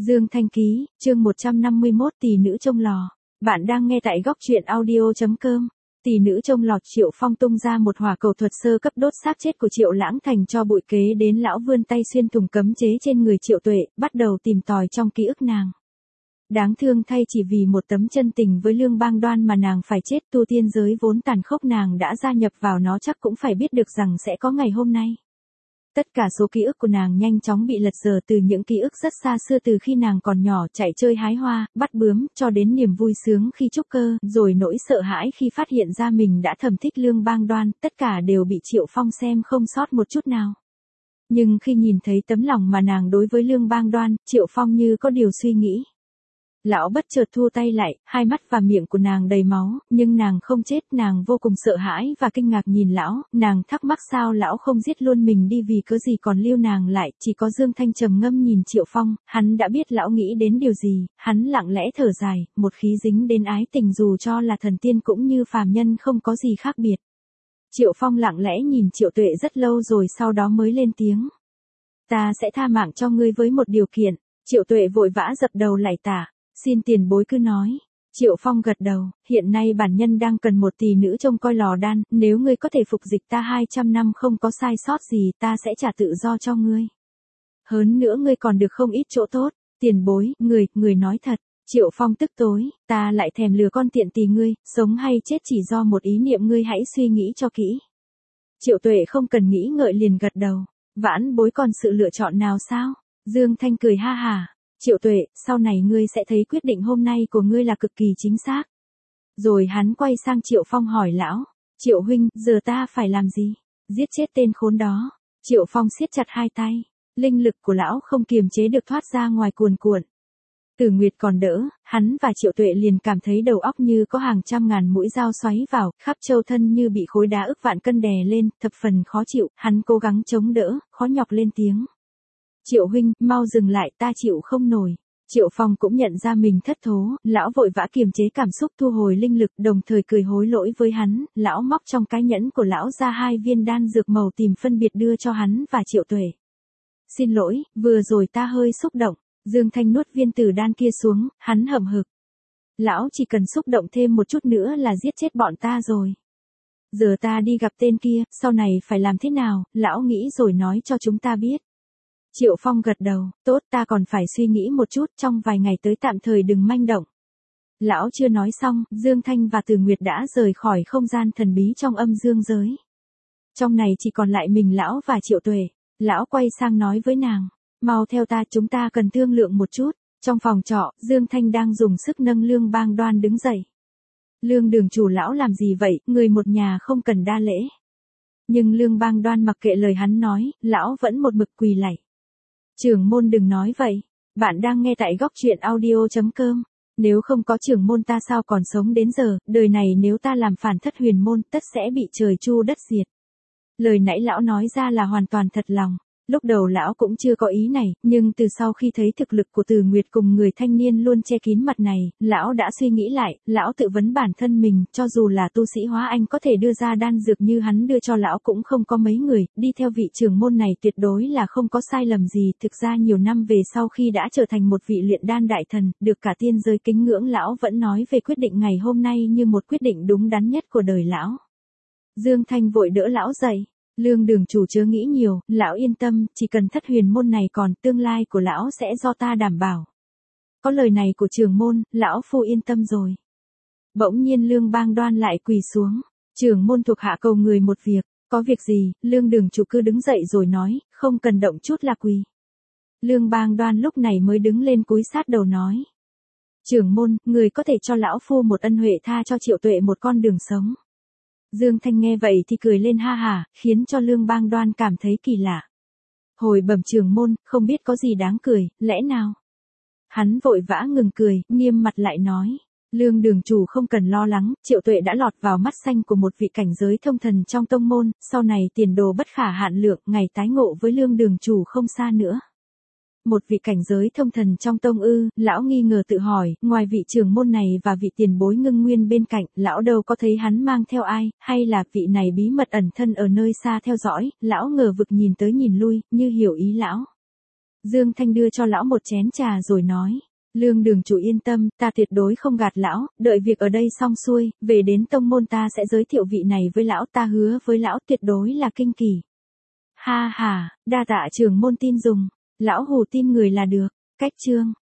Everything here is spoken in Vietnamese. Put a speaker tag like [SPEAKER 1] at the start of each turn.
[SPEAKER 1] Dương Thanh Ký, chương 151 tỷ nữ trong lò. Bạn đang nghe tại góc truyện audio.com. Tỷ nữ trong lò. Triệu Phong tung ra một hỏa cầu thuật sơ cấp đốt xác chết của Triệu Lãng thành cho bụi, kế đến lão vươn tay xuyên thủng cấm chế trên người Triệu Tuệ, bắt đầu tìm tòi trong ký ức nàng. Đáng thương thay, chỉ vì một tấm chân tình với Lương Bang Đoan mà nàng phải chết. Tu tiên giới vốn tàn khốc, nàng đã gia nhập vào nó chắc cũng phải biết được rằng sẽ có ngày hôm nay. Tất cả số ký ức của nàng nhanh chóng bị lật dở, từ những ký ức rất xa xưa, từ khi nàng còn nhỏ chạy chơi hái hoa, bắt bướm, cho đến niềm vui sướng khi trúc cơ, rồi nỗi sợ hãi khi phát hiện ra mình đã thầm thích Lương Bang Đoan, tất cả đều bị Triệu Phong xem không sót một chút nào. Nhưng khi nhìn thấy tấm lòng mà nàng đối với Lương Bang Đoan, Triệu Phong như có điều suy nghĩ. Lão bất chợt thua tay lại, hai mắt và miệng của nàng đầy máu, nhưng nàng không chết. Nàng vô cùng sợ hãi và kinh ngạc nhìn lão, nàng thắc mắc sao lão không giết luôn mình đi, vì cớ gì còn lưu nàng lại. Chỉ có Dương Thanh trầm ngâm nhìn Triệu Phong, hắn đã biết lão nghĩ đến điều gì, hắn lặng lẽ thở dài, một khí dính đến ái tình dù cho là thần tiên cũng như phàm nhân không có gì khác biệt. Triệu Phong lặng lẽ nhìn Triệu Tuệ rất lâu rồi sau đó mới lên tiếng. Ta sẽ tha mạng cho ngươi với một điều kiện. Triệu Tuệ vội vã dập đầu lạy tạ. Xin tiền bối cứ nói. Triệu Phong gật đầu, hiện nay bản nhân đang cần một tỷ nữ trông coi lò đan, nếu ngươi có thể phục dịch ta 200 năm không có sai sót gì, ta sẽ trả tự do cho ngươi. Hơn nữa ngươi còn được không ít chỗ tốt. Tiền bối, người nói thật. Triệu Phong tức tối, ta lại thèm lừa con tiện tỳ ngươi, sống hay chết chỉ do một ý niệm, ngươi hãy suy nghĩ cho kỹ. Triệu Tuệ không cần nghĩ ngợi liền gật đầu. Vãn bối còn sự lựa chọn nào sao? Dương Thanh cười ha hả. Triệu Tuệ, sau này ngươi sẽ thấy quyết định hôm nay của ngươi là cực kỳ chính xác. Rồi hắn quay sang Triệu Phong hỏi lão, Triệu huynh, giờ ta phải làm gì? Giết chết tên khốn đó. Triệu Phong siết chặt hai tay, linh lực của lão không kiềm chế được thoát ra ngoài cuồn cuộn. Tử Nguyệt còn đỡ, hắn và Triệu Tuệ liền cảm thấy đầu óc như có hàng trăm ngàn mũi dao xoáy vào, khắp châu thân như bị khối đá ức vạn cân đè lên, thập phần khó chịu. Hắn cố gắng chống đỡ, khó nhọc lên tiếng. Triệu huynh, mau dừng lại, ta chịu không nổi. Triệu Phong cũng nhận ra mình thất thố, lão vội vã kiềm chế cảm xúc, thu hồi linh lực, đồng thời cười hối lỗi với hắn. Lão móc trong cái nhẫn của lão ra 2 viên đan dược màu tím phân biệt đưa cho hắn và Triệu Tuệ. Xin lỗi, vừa rồi ta hơi xúc động. Dương Thanh nuốt viên tử đan kia xuống, hắn hậm hực. Lão chỉ cần xúc động thêm một chút nữa là giết chết bọn ta rồi. Giờ ta đi gặp tên kia, sau này phải làm thế nào, lão nghĩ rồi nói cho chúng ta biết. Triệu Phong gật đầu, tốt, ta còn phải suy nghĩ một chút, trong vài ngày tới tạm thời đừng manh động. Lão chưa nói xong, Dương Thanh và Từ Nguyệt đã rời khỏi không gian thần bí trong âm dương giới. Trong này chỉ còn lại mình lão và Triệu Tuệ. Lão quay sang nói với nàng, mau theo ta, chúng ta cần thương lượng một chút. Trong phòng trọ, Dương Thanh đang dùng sức nâng Lương Bang Đoan đứng dậy. Lương đường chủ, lão làm gì vậy, người một nhà không cần đa lễ. Nhưng Lương Bang Đoan mặc kệ lời hắn nói, lão vẫn một mực quỳ lạy. Trưởng môn đừng nói vậy. Bạn đang nghe tại góc truyện audio.com. Nếu không có trưởng môn ta sao còn sống đến giờ, đời này nếu ta làm phản Thất Huyền môn tất sẽ bị trời chu đất diệt. Lời nãy lão nói ra là hoàn toàn thật lòng. Lúc đầu lão cũng chưa có ý này, nhưng từ sau khi thấy thực lực của Từ Nguyệt cùng người thanh niên luôn che kín mặt này, lão đã suy nghĩ lại, lão tự vấn bản thân mình, cho dù là tu sĩ hóa anh có thể đưa ra đan dược như hắn đưa cho lão cũng không có mấy người, đi theo vị trưởng môn này tuyệt đối là không có sai lầm gì. Thực ra nhiều năm về sau khi đã trở thành một vị luyện đan đại thần, được cả tiên giới kính ngưỡng, lão vẫn nói về quyết định ngày hôm nay như một quyết định đúng đắn nhất của đời lão. Dương Thanh vội đỡ lão dậy. Lương đường chủ chớ nghĩ nhiều, lão yên tâm, chỉ cần Thất Huyền môn này còn, tương lai của lão sẽ do ta đảm bảo. Có lời này của trưởng môn, lão phu yên tâm rồi. Bỗng nhiên Lương Bang Đoan lại quỳ xuống. Trưởng môn thuộc hạ cầu người một việc. Có việc gì? Lương đường chủ cứ đứng dậy rồi nói, không cần động chút là quỳ. Lương Bang Đoan lúc này mới đứng lên cúi sát đầu nói. Trưởng môn, người có thể cho lão phu một ân huệ, tha cho Triệu Tuệ một con đường sống. Dương Thanh nghe vậy thì cười lên ha hả, khiến cho Lương Bang Đoan cảm thấy kỳ lạ. Hồi bẩm trưởng môn, không biết có gì đáng cười, lẽ nào? Hắn vội vã ngừng cười, nghiêm mặt lại nói. Lương đường chủ không cần lo lắng, Triệu Tuệ đã lọt vào mắt xanh của một vị cảnh giới thông thần trong tông môn, sau này tiền đồ bất khả hạn lượng, ngày tái ngộ với Lương đường chủ không xa nữa. Một vị cảnh giới thông thần trong tông ư? Lão nghi ngờ tự hỏi, ngoài vị trưởng môn này và vị tiền bối Ngưng Nguyên bên cạnh, lão đâu có thấy hắn mang theo ai, hay là vị này bí mật ẩn thân ở nơi xa theo dõi. Lão ngờ vực nhìn tới nhìn lui, như hiểu ý lão. Dương Thanh đưa cho lão một chén trà rồi nói. Lương đường chủ yên tâm, ta tuyệt đối không gạt lão, đợi việc ở đây xong xuôi, về đến tông môn ta sẽ giới thiệu vị này với lão, ta hứa với lão tuyệt đối là kinh kỳ. Ha ha, đa tạ trưởng môn tin dùng, lão hù tin người là được, cách chương.